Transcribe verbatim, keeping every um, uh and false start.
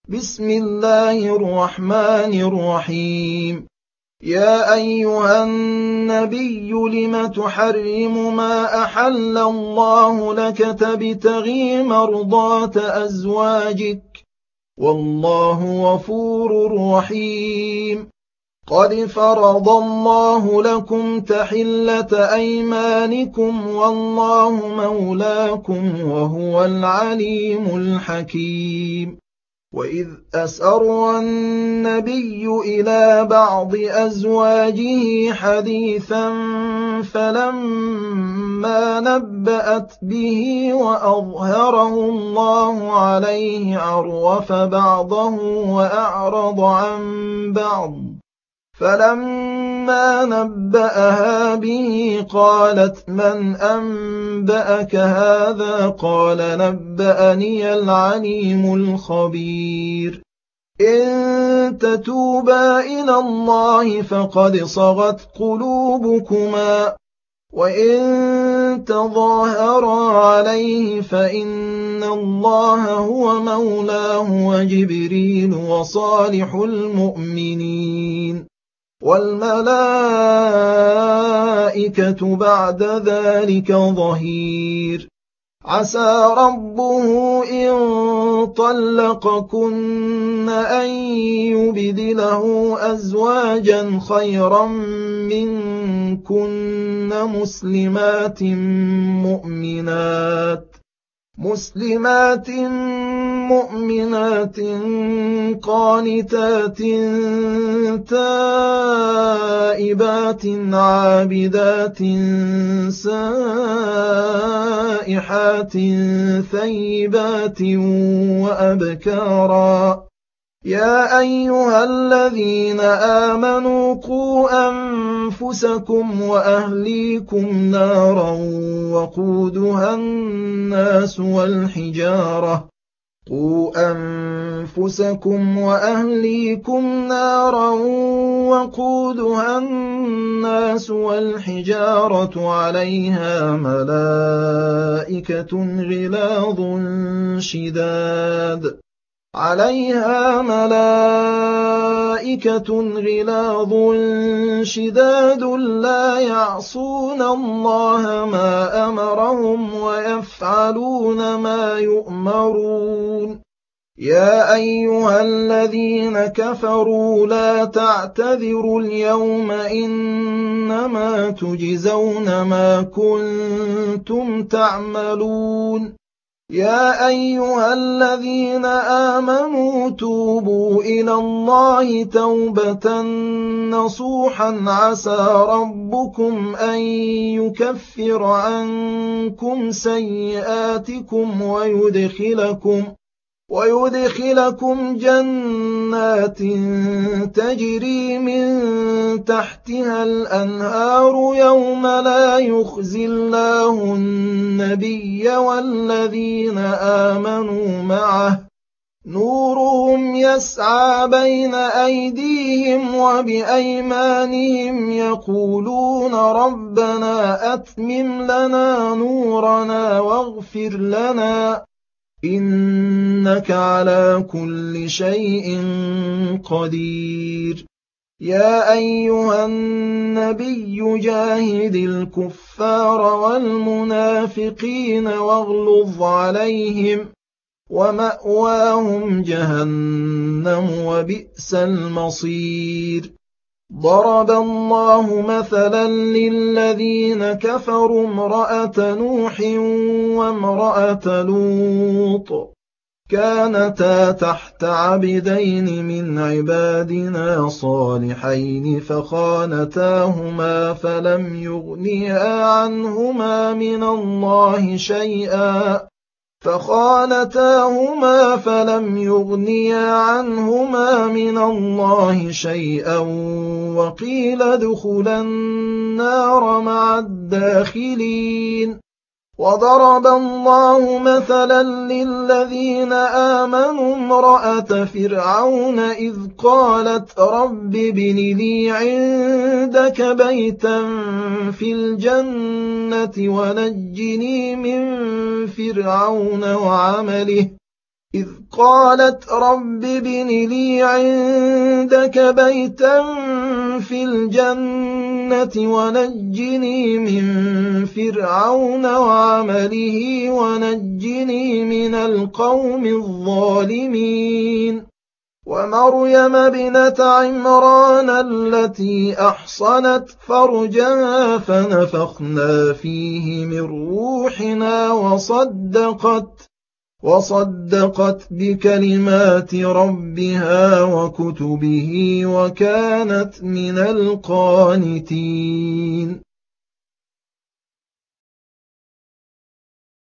بسم الله الرحمن الرحيم. يا أيها النبي لم تحرم ما أحل الله لك تبتغي مرضات أزواجك والله غفور رحيم. قد فرض الله لكم تحلة أيمانكم والله مولاكم وهو العليم الحكيم. وإذ أسر النبي إلى بعض أزواجه حديثا فلما نبأت به وأظهره الله عليه عرف بعضه وأعرض عن بعض فلما نبأها به قالت من أنبأك هذا قال نبأني العليم الخبير. إن تتوبا إلى الله فقد صغت قلوبكما وإن تظاهرا عليه فإن الله هو مولاه وجبريل وصالح المؤمنين والملائكة بعد ذلك ظهير. عسى ربه إن طلقكن أن يبدله أزواجا خيرا منكن مسلمات مؤمنات مسلمات مؤمنات قانتات تائبات عابدات سائحات ثيبات وأبكارا. يا أيها الذين آمنوا قوا أنفسكم وأهليكم نارا وقودها الناس والحجارة قوا أنفسكم وأهليكم نارا وقودها الناس والحجارة عليها ملائكة غلاظ شداد عليها ملائكة غلاظ شداد لا يعصون الله ما أمرهم ويفعلون ما يؤمرون. يا أيها الذين كفروا لا تعتذروا اليوم إنما تجزون ما كنتم تعملون. يا أيها الذين آمنوا توبوا إلى الله توبة نصوحا عسى ربكم أن يكفر عنكم سيئاتكم ويدخلكم ويدخلكم جنات تجري من تحتها الأنهار يوم لا يخزي الله النبي والذين آمنوا معه نورهم يسعى بين أيديهم وبأيمانهم يقولون ربنا أتمم لنا نورنا واغفر لنا إنك على كل شيء قدير. يا أيها النبي جاهد الكفار والمنافقين واغلظ عليهم ومأواهم جهنم وبئس المصير. ضرب الله مثلا للذين كفروا امرأة نوح وامرأة لوط كانتا تحت عبدين من عبادنا صالحين فخانتاهما فلم يغنيا عنهما من الله شيئا فخانتاهما فلم يغنيا عنهما من الله شيئا وقيل ادخلا النار مع الداخلين. وضرب الله مثلا للذين آمنوا امرأة فرعون إذ قالت رب ابن لي عندك بيتا في الجنة ونجني من فرعون وعمله إذ قالت رب ابن لي عندك بيتا في الجنة ونجني من فرعون وعمله ونجني من القوم الظالمين ومريم ابنة عمران التي أحصنت فرجها فنفخنا فيه من روحنا وصدقت وصدقت بكلمات ربها وكتبه وكانت من القانتين